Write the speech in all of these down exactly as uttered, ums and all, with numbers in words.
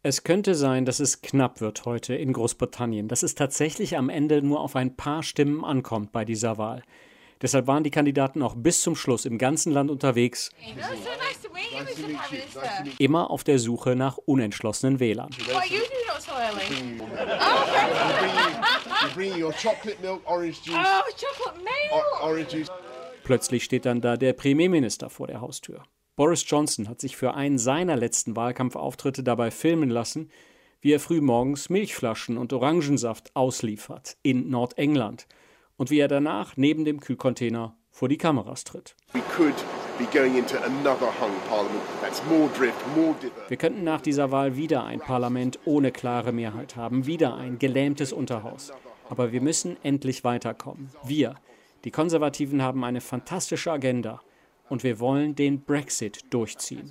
Es könnte sein, dass es knapp wird heute in Großbritannien, dass es tatsächlich am Ende nur auf ein paar Stimmen ankommt bei dieser Wahl. Deshalb waren die Kandidaten auch bis zum Schluss im ganzen Land unterwegs, immer auf der Suche nach unentschlossenen Wählern. Plötzlich steht dann da der Premierminister vor der Haustür. Boris Johnson hat sich für einen seiner letzten Wahlkampfauftritte dabei filmen lassen, wie er frühmorgens Milchflaschen und Orangensaft ausliefert in Nordengland und wie er danach neben dem Kühlcontainer vor die Kameras tritt. Wir könnten nach dieser Wahl wieder ein Parlament ohne klare Mehrheit haben, wieder ein gelähmtes Unterhaus. Aber wir müssen endlich weiterkommen. Wir, die Konservativen, haben eine fantastische Agenda. Und wir wollen den Brexit durchziehen.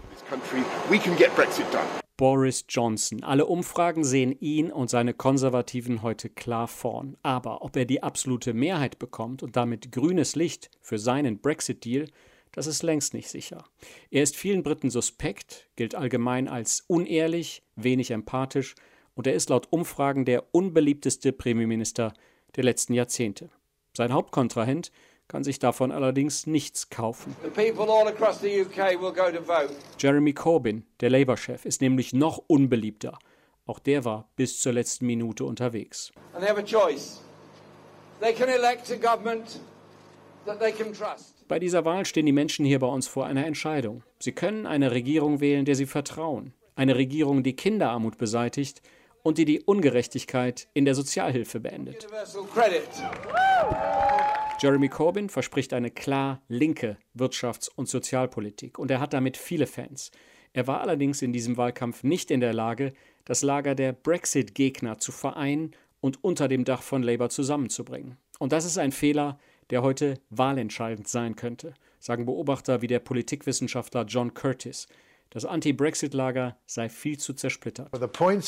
Boris Johnson. Alle Umfragen sehen ihn und seine Konservativen heute klar vorn. Aber ob er die absolute Mehrheit bekommt und damit grünes Licht für seinen Brexit-Deal, das ist längst nicht sicher. Er ist vielen Briten suspekt, gilt allgemein als unehrlich, wenig empathisch und er ist laut Umfragen der unbeliebteste Premierminister der letzten Jahrzehnte. Sein Hauptkontrahent kann sich davon allerdings nichts kaufen. Jeremy Corbyn, der Labour-Chef, ist nämlich noch unbeliebter. Auch der war bis zur letzten Minute unterwegs. Bei dieser Wahl stehen die Menschen hier bei uns vor einer Entscheidung. Sie können eine Regierung wählen, der sie vertrauen. Eine Regierung, die Kinderarmut beseitigt und die die Ungerechtigkeit in der Sozialhilfe beendet. Jeremy Corbyn verspricht eine klar linke Wirtschafts- und Sozialpolitik und er hat damit viele Fans. Er war allerdings in diesem Wahlkampf nicht in der Lage, das Lager der Brexit-Gegner zu vereinen und unter dem Dach von Labour zusammenzubringen. Und das ist ein Fehler, der heute wahlentscheidend sein könnte, sagen Beobachter wie der Politikwissenschaftler John Curtis. Das Anti-Brexit-Lager sei viel zu zersplittert. Der Punkt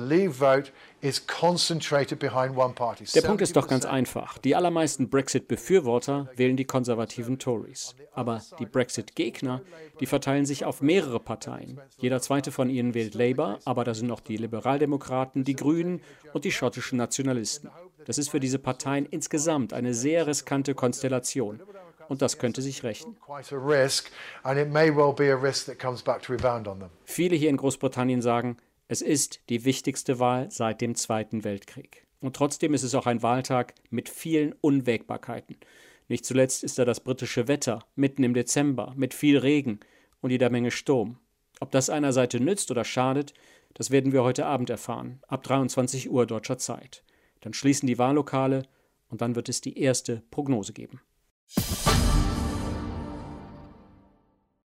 ist doch ganz einfach. Die allermeisten Brexit-Befürworter wählen die konservativen Tories. Aber die Brexit-Gegner, die verteilen sich auf mehrere Parteien. Jeder zweite von ihnen wählt Labour, aber da sind noch die Liberaldemokraten, die Grünen und die schottischen Nationalisten. Das ist für diese Parteien insgesamt eine sehr riskante Konstellation. Und das könnte sich rächen. Viele hier in Großbritannien sagen, es ist die wichtigste Wahl seit dem Zweiten Weltkrieg. Und trotzdem ist es auch ein Wahltag mit vielen Unwägbarkeiten. Nicht zuletzt ist da das britische Wetter, mitten im Dezember, mit viel Regen und jeder Menge Sturm. Ob das einer Seite nützt oder schadet, das werden wir heute Abend erfahren, ab dreiundzwanzig Uhr deutscher Zeit. Dann schließen die Wahllokale und dann wird es die erste Prognose geben.